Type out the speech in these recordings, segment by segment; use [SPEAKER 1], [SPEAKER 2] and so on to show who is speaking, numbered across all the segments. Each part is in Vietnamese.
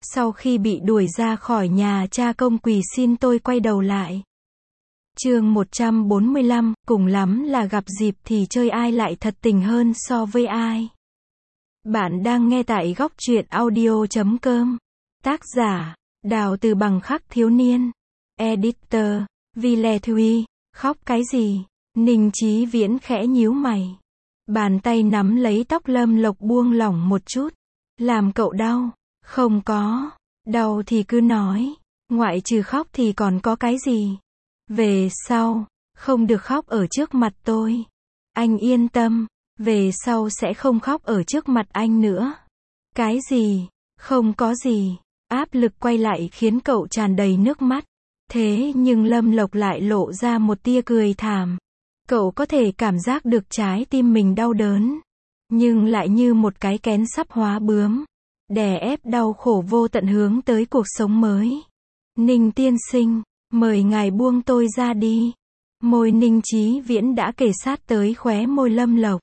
[SPEAKER 1] Sau khi bị đuổi ra khỏi nhà, cha công quỳ xin tôi quay đầu lại. Chương 145, cùng lắm là gặp dịp thì chơi, ai lại thật tình hơn so với ai. Bạn đang nghe tại góc truyện audio.com. Tác giả, Đào Từ Bằng, khắc thiếu niên. Editor, Vile Thuy. Khóc cái gì? Ninh Chí Viễn khẽ nhíu mày. Bàn tay nắm lấy tóc Lâm Lộc buông lỏng một chút. Làm cậu đau? Không có. Đau thì cứ nói. Ngoại trừ khóc thì còn có cái gì? Về sau, không được khóc ở trước mặt tôi. Anh yên tâm, về sau sẽ không khóc ở trước mặt anh nữa. Cái gì? Không có gì. Áp lực quay lại khiến cậu tràn đầy nước mắt. Thế nhưng Lâm Lộc lại lộ ra một tia cười thảm. Cậu có thể cảm giác được trái tim mình đau đớn, nhưng lại như một cái kén sắp hóa bướm, đè ép đau khổ vô tận hướng tới cuộc sống mới. Ninh tiên sinh, mời ngài buông tôi ra đi. Môi Ninh Chí Viễn đã kề sát tới khóe môi Lâm Lộc.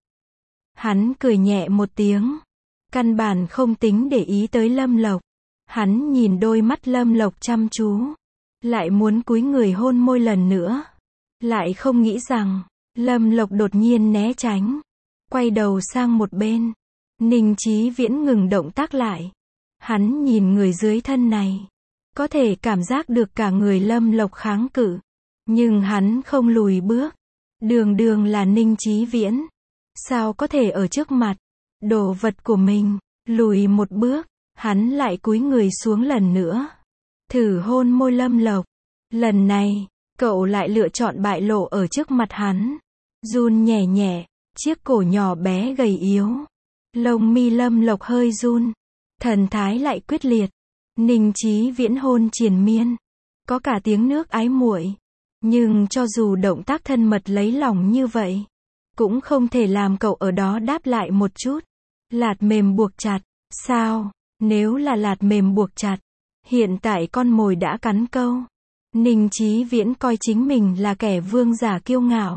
[SPEAKER 1] Hắn cười nhẹ một tiếng, căn bản không tính để ý tới Lâm Lộc. Hắn nhìn đôi mắt Lâm Lộc chăm chú, lại muốn cúi người hôn môi lần nữa. Lại không nghĩ rằng, Lâm Lộc đột nhiên né tránh, quay đầu sang một bên. Ninh Chí Viễn ngừng động tác lại. Hắn nhìn người dưới thân này, có thể cảm giác được cả người Lâm Lộc kháng cự, nhưng hắn không lùi bước. Đường đường là Ninh Chí Viễn, sao có thể ở trước mặt đồ vật của mình lùi một bước. Hắn lại cúi người xuống lần nữa, thử hôn môi Lâm Lộc. Lần này, cậu lại lựa chọn bại lộ ở trước mặt hắn. Run nhẹ nhẹ, chiếc cổ nhỏ bé gầy yếu. Lông mi Lâm Lộc hơi run, thần thái lại quyết liệt. Ninh Chí Viễn hôn triền miên, có cả tiếng nước ái muội. Nhưng cho dù động tác thân mật lấy lòng như vậy, cũng không thể làm cậu ở đó đáp lại một chút. Lạt mềm buộc chặt, sao? Nếu là lạt mềm buộc chặt, hiện tại con mồi đã cắn câu. Ninh Chí Viễn coi chính mình là kẻ vương giả kiêu ngạo,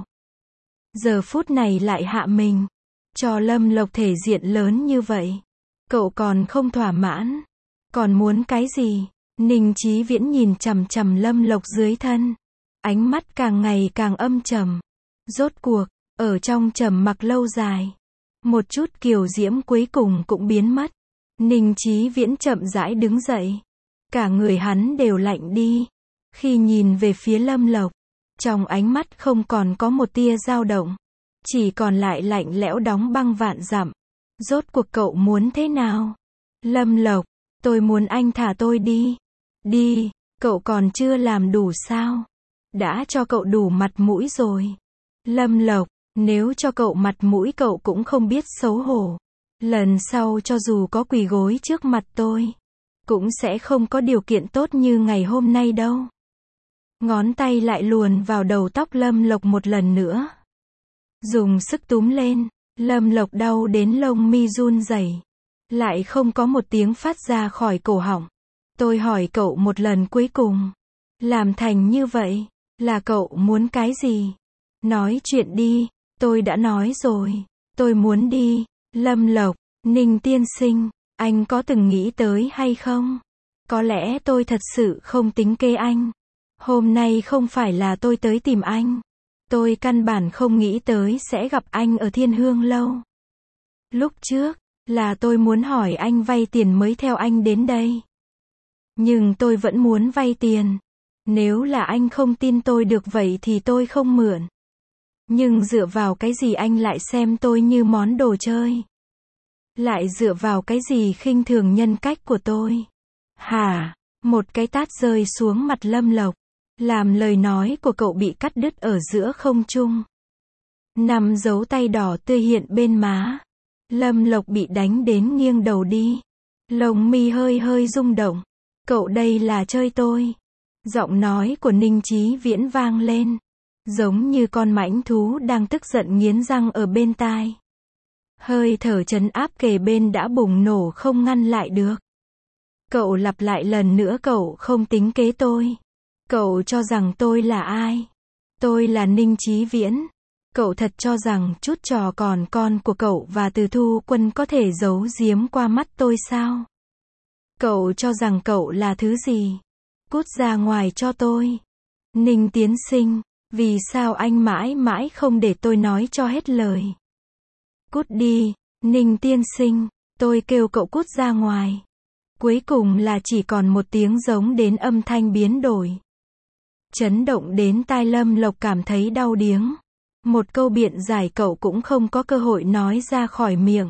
[SPEAKER 1] giờ phút này lại hạ mình, cho Lâm Lộc thể diện lớn như vậy. Cậu còn không thỏa mãn, còn muốn cái gì? Ninh Chí Viễn nhìn chằm chằm Lâm Lộc dưới thân, ánh mắt càng ngày càng âm trầm. Rốt cuộc, ở trong trầm mặc lâu dài, một chút kiều diễm cuối cùng cũng biến mất. Ninh Chí Viễn chậm rãi đứng dậy, cả người hắn đều lạnh đi. Khi nhìn về phía Lâm Lộc, trong ánh mắt không còn có một tia dao động, chỉ còn lại lạnh lẽo đóng băng vạn dặm. Rốt cuộc cậu muốn thế nào? Lâm Lộc, tôi muốn anh thả tôi đi. Đi, cậu còn chưa làm đủ sao? Đã cho cậu đủ mặt mũi rồi. Lâm Lộc, nếu cho cậu mặt mũi cậu cũng không biết xấu hổ. Lần sau cho dù có quỳ gối trước mặt tôi, cũng sẽ không có điều kiện tốt như ngày hôm nay đâu. Ngón tay lại luồn vào đầu tóc Lâm Lộc một lần nữa, dùng sức túm lên. Lâm Lộc đau đến lông mi run rẩy, lại không có một tiếng phát ra khỏi cổ họng. Tôi hỏi cậu một lần cuối cùng, làm thành như vậy, là cậu muốn cái gì? Nói chuyện đi. Tôi đã nói rồi, tôi muốn đi. Lâm Lộc, Ninh tiên sinh, anh có từng nghĩ tới hay không? Có lẽ tôi thật sự không tính kế anh. Hôm nay không phải là tôi tới tìm anh. Tôi căn bản không nghĩ tới sẽ gặp anh ở Thiên Hương Lâu. Lúc trước, là tôi muốn hỏi anh vay tiền mới theo anh đến đây. Nhưng tôi vẫn muốn vay tiền. Nếu là anh không tin tôi được vậy thì tôi không mượn. Nhưng dựa vào cái gì anh lại xem tôi như món đồ chơi? Lại dựa vào cái gì khinh thường nhân cách của tôi? Hả? Một cái tát rơi xuống mặt Lâm Lộc, làm lời nói của cậu bị cắt đứt ở giữa không trung. 5 dấu tay đỏ tươi hiện bên má. Lâm Lộc bị đánh đến nghiêng đầu đi. Lông mi hơi hơi rung động. Cậu đây là chơi tôi. Giọng nói của Ninh Chí Viễn vang lên, giống như con mãnh thú đang tức giận nghiến răng ở bên tai. Hơi thở trấn áp kề bên đã bùng nổ không ngăn lại được. Cậu lặp lại lần nữa, cậu không tính kế tôi. Cậu cho rằng tôi là ai? Tôi là Ninh Chí Viễn. Cậu thật cho rằng chút trò còn con của cậu và Từ Thu Quân có thể giấu giếm qua mắt tôi sao? Cậu cho rằng cậu là thứ gì? Cút ra ngoài cho tôi. Ninh tiên sinh, vì sao anh mãi mãi không để tôi nói cho hết lời? Cút đi, Ninh tiên sinh, tôi kêu cậu cút ra ngoài. Cuối cùng là chỉ còn một tiếng giống đến âm thanh biến đổi. Chấn động đến tai Lâm Lộc cảm thấy đau điếng. Một câu biện giải cậu cũng không có cơ hội nói ra khỏi miệng.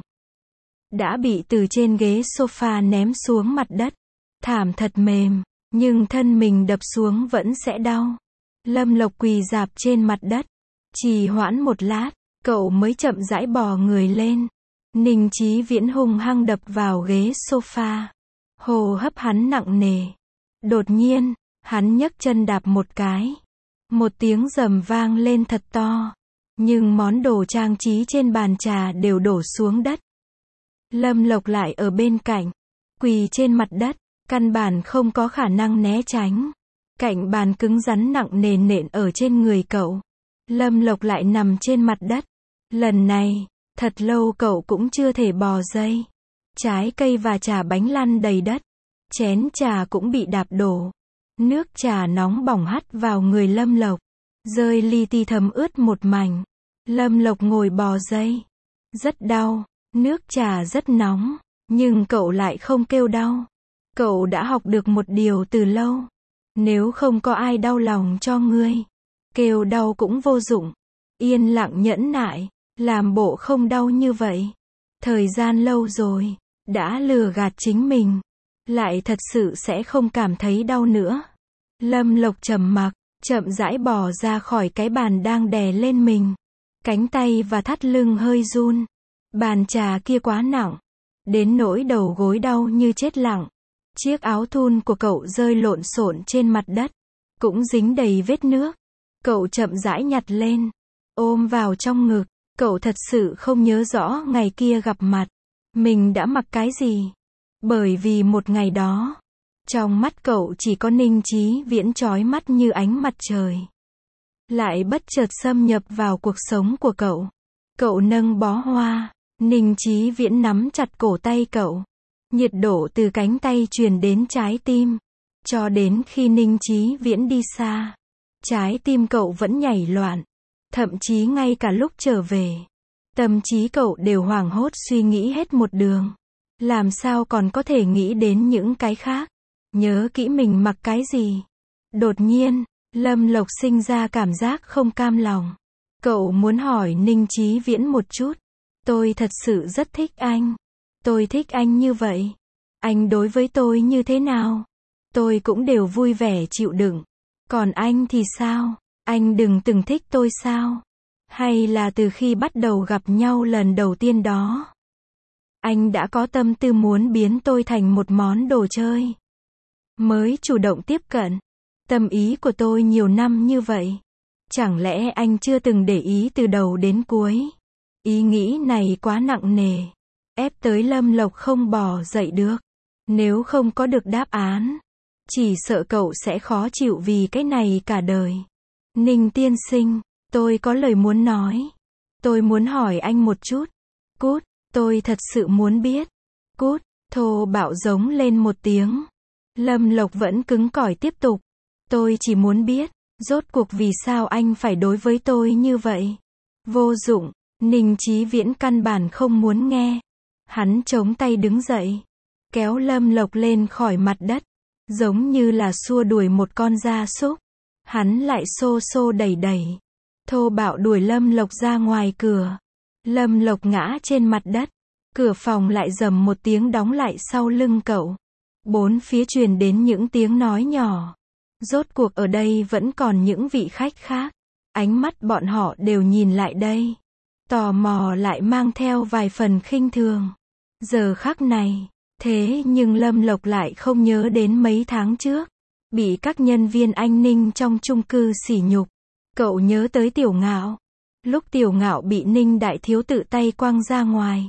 [SPEAKER 1] Đã bị từ trên ghế sofa ném xuống mặt đất. Thảm thật mềm, nhưng thân mình đập xuống vẫn sẽ đau. Lâm Lộc quỳ rạp trên mặt đất. Trì hoãn một lát, cậu mới chậm rãi bò người lên. Ninh Chí Viễn hung hăng đập vào ghế sofa. Hô hấp hắn nặng nề. Đột nhiên, hắn nhấc chân đạp một cái. Một tiếng rầm vang lên thật to. Nhưng món đồ trang trí trên bàn trà đều đổ xuống đất. Lâm Lộc lại ở bên cạnh. Quỳ trên mặt đất, căn bản không có khả năng né tránh. Cạnh bàn cứng rắn nặng nề nện ở trên người cậu. Lâm Lộc lại nằm trên mặt đất. Lần này, thật lâu cậu cũng chưa thể bò dậy. Trái cây và trà bánh lăn đầy đất. Chén trà cũng bị đạp đổ. Nước trà nóng bỏng hắt vào người Lâm Lộc. Rơi li ti thấm ướt một mảnh. Lâm Lộc ngồi bò dậy. Rất đau. Nước trà rất nóng. Nhưng cậu lại không kêu đau. Cậu đã học được một điều từ lâu. Nếu không có ai đau lòng cho ngươi, kêu đau cũng vô dụng. Yên lặng nhẫn nại, làm bộ không đau như vậy. Thời gian lâu rồi, đã lừa gạt chính mình, lại thật sự sẽ không cảm thấy đau nữa. Lâm Lộc trầm mặc, chậm rãi bò ra khỏi cái bàn đang đè lên mình. Cánh tay và thắt lưng hơi run. Bàn trà kia quá nặng, đến nỗi đầu gối đau như chết lặng. Chiếc áo thun của cậu rơi lộn xộn trên mặt đất, cũng dính đầy vết nước. Cậu chậm rãi nhặt lên, ôm vào trong ngực. Cậu thật sự không nhớ rõ ngày kia gặp mặt, mình đã mặc cái gì. Bởi vì một ngày đó, trong mắt cậu chỉ có Ninh Chí Viễn chói mắt như ánh mặt trời. Lại bất chợt xâm nhập vào cuộc sống của cậu. Cậu nâng bó hoa, Ninh Chí Viễn nắm chặt cổ tay cậu. Nhiệt độ từ cánh tay truyền đến trái tim. Cho đến khi Ninh Chí Viễn đi xa, trái tim cậu vẫn nhảy loạn. Thậm chí ngay cả lúc trở về, tâm trí cậu đều hoảng hốt suy nghĩ hết một đường. Làm sao còn có thể nghĩ đến những cái khác? Nhớ kỹ mình mặc cái gì? Đột nhiên, Lâm Lộc sinh ra cảm giác không cam lòng. Cậu muốn hỏi Ninh Chí Viễn một chút. Tôi thật sự rất thích anh. Tôi thích anh như vậy. Anh đối với tôi như thế nào? Tôi cũng đều vui vẻ chịu đựng. Còn anh thì sao? Anh đừng từng thích tôi sao? Hay là từ khi bắt đầu gặp nhau lần đầu tiên đó, anh đã có tâm tư muốn biến tôi thành một món đồ chơi? Mới chủ động tiếp cận. Tâm ý của tôi nhiều năm như vậy. Chẳng lẽ anh chưa từng để ý từ đầu đến cuối? Ý nghĩ này quá nặng nề. Ép tới Lâm Lộc không bò dậy được. Nếu không có được đáp án, chỉ sợ cậu sẽ khó chịu vì cái này cả đời. Ninh tiên sinh, tôi có lời muốn nói. Tôi muốn hỏi anh một chút. Cút, tôi thật sự muốn biết. Cút, thô bạo giống lên một tiếng. Lâm Lộc vẫn cứng cỏi tiếp tục. Tôi chỉ muốn biết, rốt cuộc vì sao anh phải đối với tôi như vậy? Vô dụng, Ninh Chí Viễn căn bản không muốn nghe. Hắn chống tay đứng dậy, kéo Lâm Lộc lên khỏi mặt đất, giống như là xua đuổi một con gia súc. Hắn lại xô xô đẩy đẩy, thô bạo đuổi Lâm Lộc ra ngoài cửa. Lâm Lộc ngã trên mặt đất, cửa phòng lại rầm một tiếng đóng lại sau lưng cậu. Bốn phía truyền đến những tiếng nói nhỏ. Rốt cuộc ở đây vẫn còn những vị khách khác. Ánh mắt bọn họ đều nhìn lại đây. Tò mò lại mang theo vài phần khinh thường. Giờ khắc này, thế nhưng Lâm Lộc lại không nhớ đến mấy tháng trước. Bị các nhân viên an ninh trong chung cư sỉ nhục. Cậu nhớ tới Tiểu Ngạo. Lúc Tiểu Ngạo bị Ninh đại thiếu tự tay quăng ra ngoài.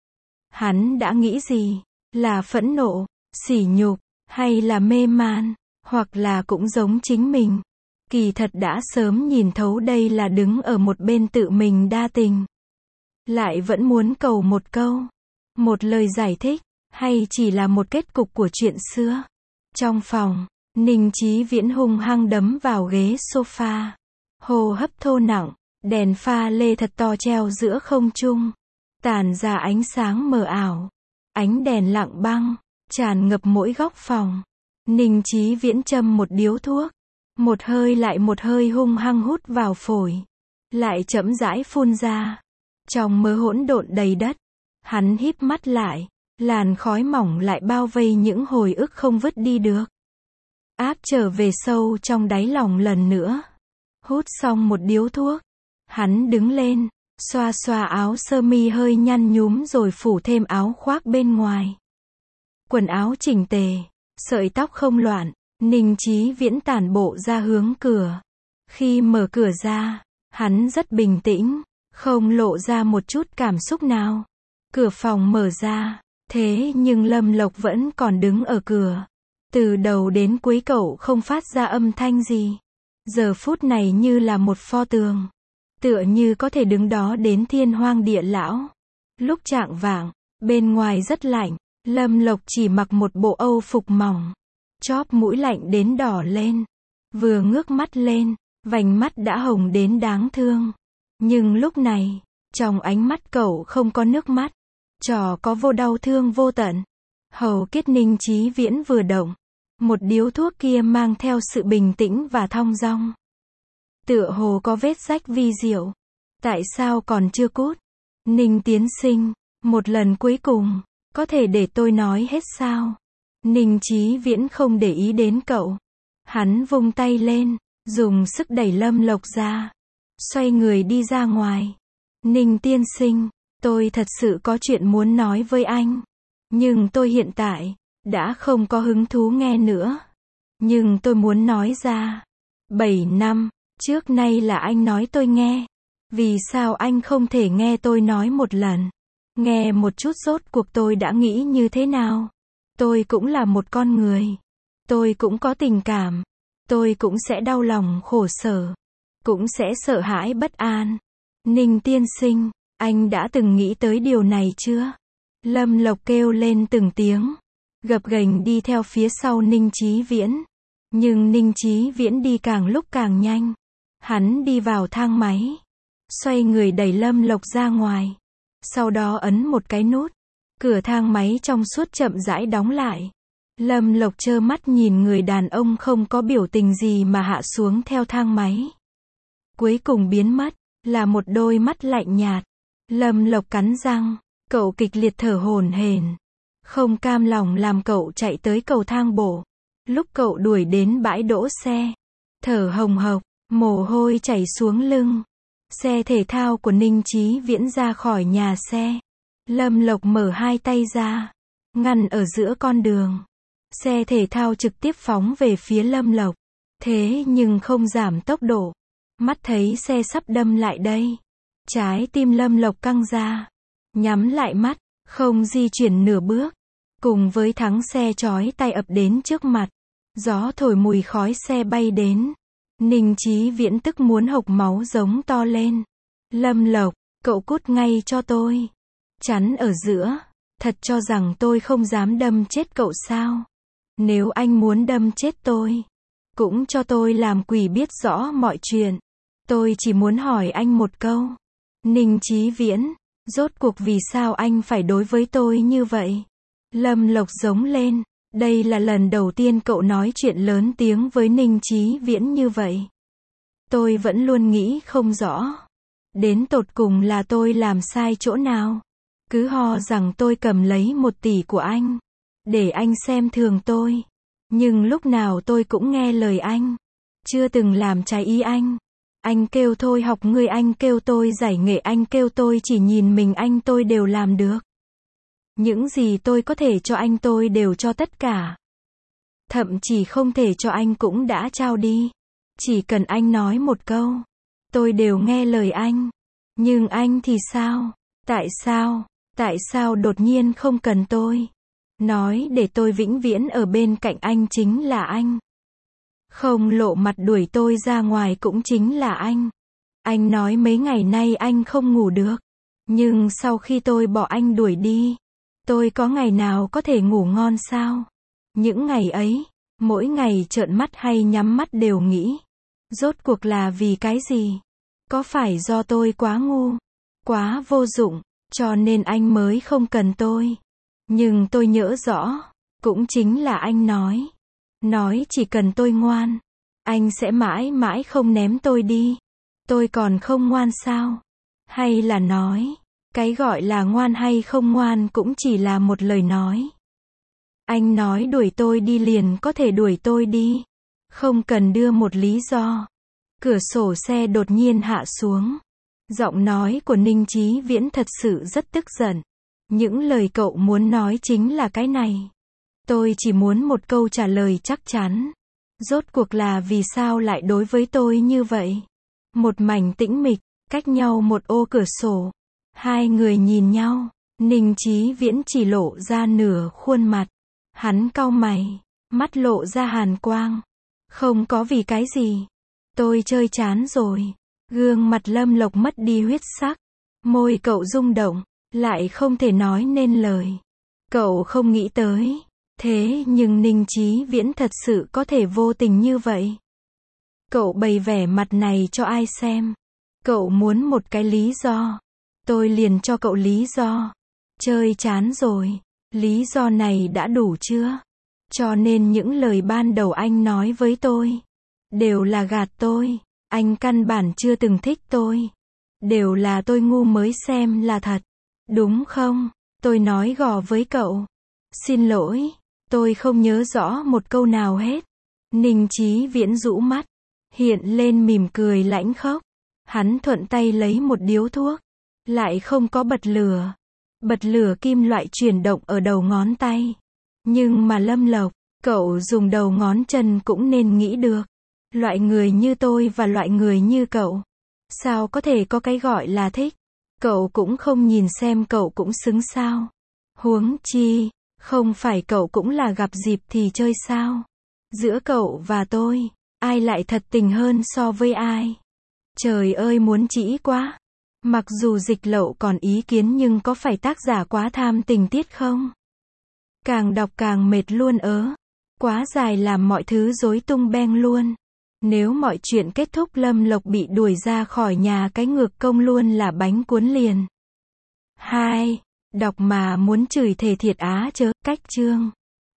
[SPEAKER 1] Hắn đã nghĩ gì? Là phẫn nộ, sỉ nhục, hay là mê man, hoặc là cũng giống chính mình. Kỳ thật đã sớm nhìn thấu đây là đứng ở một bên tự mình đa tình. Lại vẫn muốn cầu một câu, một lời giải thích, Hay chỉ là một kết cục của chuyện xưa? Trong phòng, Ninh Chí Viễn hung hăng đấm vào ghế sofa. Hô hấp thô nặng, đèn pha lê thật to treo giữa không trung, tản ra ánh sáng mờ ảo. Ánh đèn lặng băng, tràn ngập mỗi góc phòng. Ninh Chí Viễn châm một điếu thuốc, một hơi lại một hơi hung hăng hút vào phổi, lại chậm rãi phun ra. Trong mớ hỗn độn đầy đất, hắn híp mắt lại, làn khói mỏng lại bao vây những hồi ức không vứt đi được. Áp trở về sâu trong đáy lòng lần nữa. Hút xong một điếu thuốc, hắn đứng lên, xoa xoa áo sơ mi hơi nhăn nhúm rồi phủ thêm áo khoác bên ngoài. Quần áo chỉnh tề, sợi tóc không loạn, Ninh Chí Viễn tản bộ ra hướng cửa. Khi mở cửa ra, hắn rất bình tĩnh, không lộ ra một chút cảm xúc nào. Cửa phòng mở ra, thế nhưng Lâm Lộc vẫn còn đứng ở cửa. Từ đầu đến cuối cậu không phát ra âm thanh gì. Giờ phút này như là một pho tượng, tựa như có thể đứng đó đến thiên hoang địa lão. Lúc chạng vạng, bên ngoài rất lạnh, Lâm Lộc chỉ mặc một bộ âu phục mỏng, chóp mũi lạnh đến đỏ lên. Vừa ngước mắt lên, vành mắt đã hồng đến đáng thương. Nhưng lúc này, trong ánh mắt cậu không có nước mắt, trò có vô đau thương vô tận. Hầu kết Ninh Chí Viễn vừa động, một điếu thuốc kia mang theo sự bình tĩnh và thong dong. Tựa hồ có vết rách vi diệu. Tại sao còn chưa cút? Ninh tiên sinh, một lần cuối cùng, có thể để tôi nói hết sao? Ninh Chí Viễn không để ý đến cậu. Hắn vung tay lên, dùng sức đẩy Lâm Lộc ra, xoay người đi ra ngoài. Ninh tiên sinh, tôi thật sự có chuyện muốn nói với anh. Nhưng tôi hiện tại đã không có hứng thú nghe nữa. Nhưng tôi muốn nói ra. 7 năm trước nay là anh nói tôi nghe. Vì sao anh không thể nghe tôi nói một lần? Nghe một chút rốt cuộc tôi đã nghĩ như thế nào? Tôi cũng là một con người. Tôi cũng có tình cảm. Tôi cũng sẽ đau lòng khổ sở. Cũng sẽ sợ hãi bất an. Ninh tiên sinh, anh đã từng nghĩ tới điều này chưa? Lâm Lộc kêu lên từng tiếng, gập ghềnh đi theo phía sau Ninh Chí Viễn. Nhưng Ninh Chí Viễn đi càng lúc càng nhanh. Hắn đi vào thang máy, xoay người đẩy Lâm Lộc ra ngoài. Sau đó ấn một cái nút, cửa thang máy trong suốt chậm rãi đóng lại. Lâm Lộc trơ mắt nhìn người đàn ông không có biểu tình gì mà hạ xuống theo thang máy. Cuối cùng biến mất, là một đôi mắt lạnh nhạt. Lâm Lộc cắn răng, cậu kịch liệt thở hổn hển. Không cam lòng làm cậu chạy tới cầu thang bộ. Lúc cậu đuổi đến bãi đỗ xe, thở hồng hộc, mồ hôi chảy xuống lưng. Xe thể thao của Ninh Chí Viễn ra khỏi nhà xe. Lâm Lộc mở hai tay ra, ngăn ở giữa con đường. Xe thể thao trực tiếp phóng về phía Lâm Lộc. Thế nhưng không giảm tốc độ. Mắt thấy xe sắp đâm lại đây. Trái tim Lâm Lộc căng ra. Nhắm lại mắt, không di chuyển nửa bước. Cùng với thắng xe chói tai ập đến trước mặt. Gió thổi mùi khói xe bay đến. Ninh Chí Viễn tức muốn hộc máu giống to lên. Lâm Lộc, cậu cút ngay cho tôi. Chắn ở giữa. Thật cho rằng tôi không dám đâm chết cậu sao? Nếu anh muốn đâm chết tôi, cũng cho tôi làm quỷ biết rõ mọi chuyện. Tôi chỉ muốn hỏi anh một câu. Ninh Chí Viễn, rốt cuộc vì sao anh phải đối với tôi như vậy? Lâm Lộc giống lên. Đây là lần đầu tiên cậu nói chuyện lớn tiếng với Ninh Chí Viễn như vậy. Tôi vẫn luôn nghĩ không rõ. Đến tột cùng là tôi làm sai chỗ nào? Cứ ho rằng tôi cầm lấy 1 tỷ của anh. Để anh xem thường tôi. Nhưng lúc nào tôi cũng nghe lời anh. Chưa từng làm trái ý anh. Anh kêu tôi học người, anh kêu tôi giải nghệ, anh kêu tôi chỉ nhìn mình anh, tôi đều làm được. Những gì tôi có thể cho anh tôi đều cho tất cả. Thậm chí không thể cho anh cũng đã trao đi. Chỉ cần anh nói một câu, tôi đều nghe lời anh. Nhưng anh thì sao? Tại sao đột nhiên không cần tôi? Nói để tôi vĩnh viễn ở bên cạnh anh chính là anh. Không lộ mặt đuổi tôi ra ngoài cũng chính là anh. Anh nói mấy ngày nay anh không ngủ được. Nhưng sau khi tôi bỏ anh đuổi đi, Tôi có ngày nào có thể ngủ ngon sao? Những ngày ấy, mỗi ngày trợn mắt hay nhắm mắt đều nghĩ. Rốt cuộc là vì cái gì? Có phải do tôi quá ngu, quá vô dụng, cho nên anh mới không cần tôi? Nhưng tôi nhớ rõ, cũng chính là anh nói chỉ cần tôi ngoan, anh sẽ mãi mãi không ném tôi đi. Tôi còn không ngoan sao? Hay là nói, cái gọi là ngoan hay không ngoan cũng chỉ là một lời nói. Anh nói đuổi tôi đi liền có thể đuổi tôi đi, không cần đưa một lý do. Cửa sổ xe đột nhiên hạ xuống. Giọng nói của Ninh Chí Viễn thật sự rất tức giận. Những lời cậu muốn nói chính là cái này. Tôi chỉ muốn một câu trả lời chắc chắn. Rốt cuộc là vì sao lại đối với tôi như vậy? Một mảnh tĩnh mịch, cách nhau một ô cửa sổ. Hai người nhìn nhau. Ninh Chí Viễn chỉ lộ ra nửa khuôn mặt. Hắn cau mày, mắt lộ ra hàn quang. Không có vì cái gì. Tôi chơi chán rồi. Gương mặt Lâm Lộc mất đi huyết sắc. Môi cậu rung động, lại không thể nói nên lời. Cậu không nghĩ tới. Thế nhưng Ninh Chí Viễn thật sự có thể vô tình như vậy. Cậu bày vẻ mặt này cho ai xem? Cậu muốn một cái lý do. Tôi liền cho cậu lý do. Chơi chán rồi. Lý do này đã đủ chưa? Cho nên những lời ban đầu anh nói với tôi đều là gạt tôi. Anh căn bản chưa từng thích tôi. Đều là tôi ngu mới xem là thật. Đúng không? Tôi nói gò với cậu. Xin lỗi, tôi không nhớ rõ một câu nào hết. Ninh Chí Viễn rũ mắt, hiện lên mỉm cười lãnh khốc. Hắn thuận tay lấy một điếu thuốc, lại không có bật lửa. Bật lửa kim loại chuyển động ở đầu ngón tay. Nhưng mà Lâm Lộc, cậu dùng đầu ngón chân cũng nên nghĩ được. Loại người như tôi và loại người như cậu, sao có thể có cái gọi là thích? Cậu cũng không nhìn xem cậu cũng xứng sao? Huống chi, không phải cậu cũng là gặp dịp thì chơi sao? Giữa cậu và tôi, ai lại thật tình hơn so với ai? Trời ơi muốn chỉ quá. Mặc dù Dịch Lậu còn ý kiến nhưng có phải tác giả quá tham tình tiết không? Càng đọc càng mệt luôn ớ. Quá dài làm mọi thứ rối tung beng luôn. Nếu mọi chuyện kết thúc Lâm Lộc bị đuổi ra khỏi nhà cái ngược công luôn là bánh cuốn liền. 2. Đọc mà muốn chửi thề thiệt á chớ, cách chương.